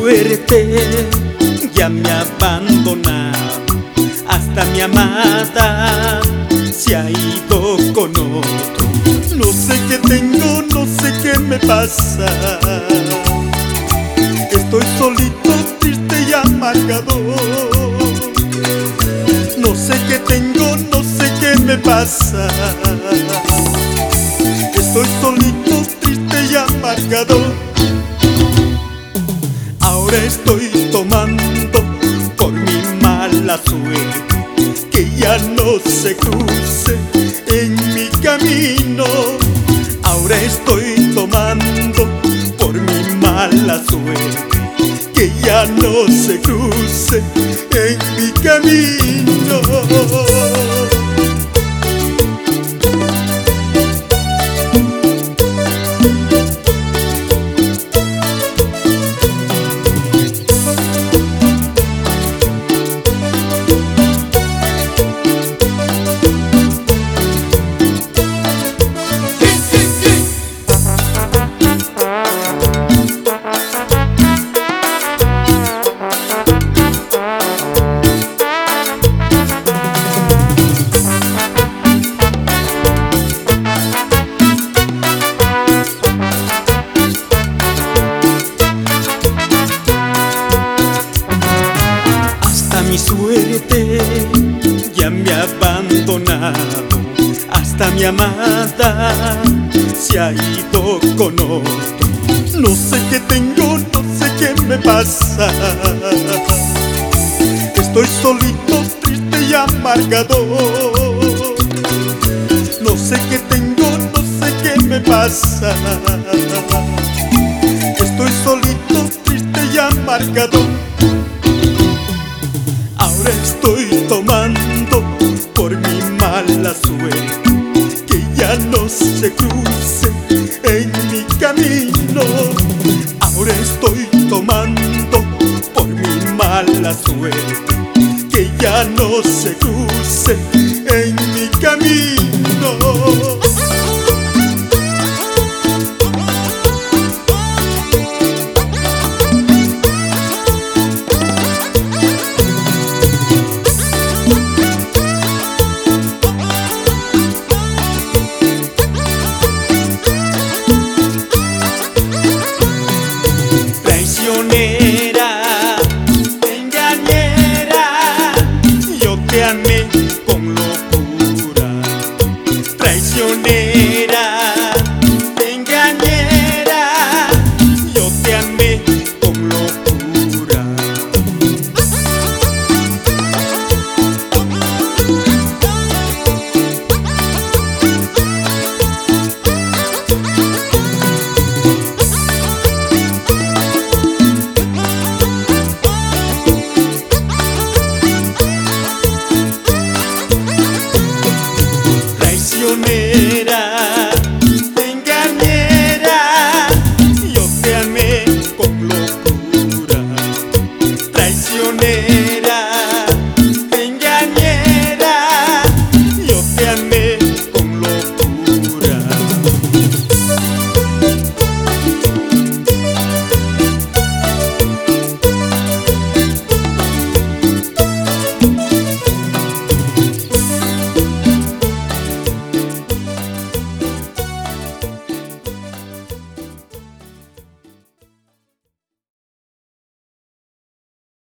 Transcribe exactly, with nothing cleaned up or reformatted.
suerte ya me ha abandonado, hasta mi amada se ha ido con otro. No sé qué tengo, no sé qué me pasa. Estoy solito, triste y amargado. No sé qué tengo, no sé qué me pasa. Estoy solito, triste y amargado. Ahora estoy tomando por mi mala suerte, que ya no se cruce en mi camino. Ahora estoy tomando por mi mala suerte, que ya no se cruce en mi camino. Mi suerte ya me ha abandonado, hasta mi amada se ha ido con otro. No sé qué tengo, no sé qué me pasa. Estoy solito, triste y amargado. No sé qué tengo, no sé qué me pasa. Estoy solito, triste y amargado. Ahora estoy tomando por mi mala suerte, que ya no se cruce en mi camino. Ahora estoy tomando por mi mala suerte, que ya no se cruce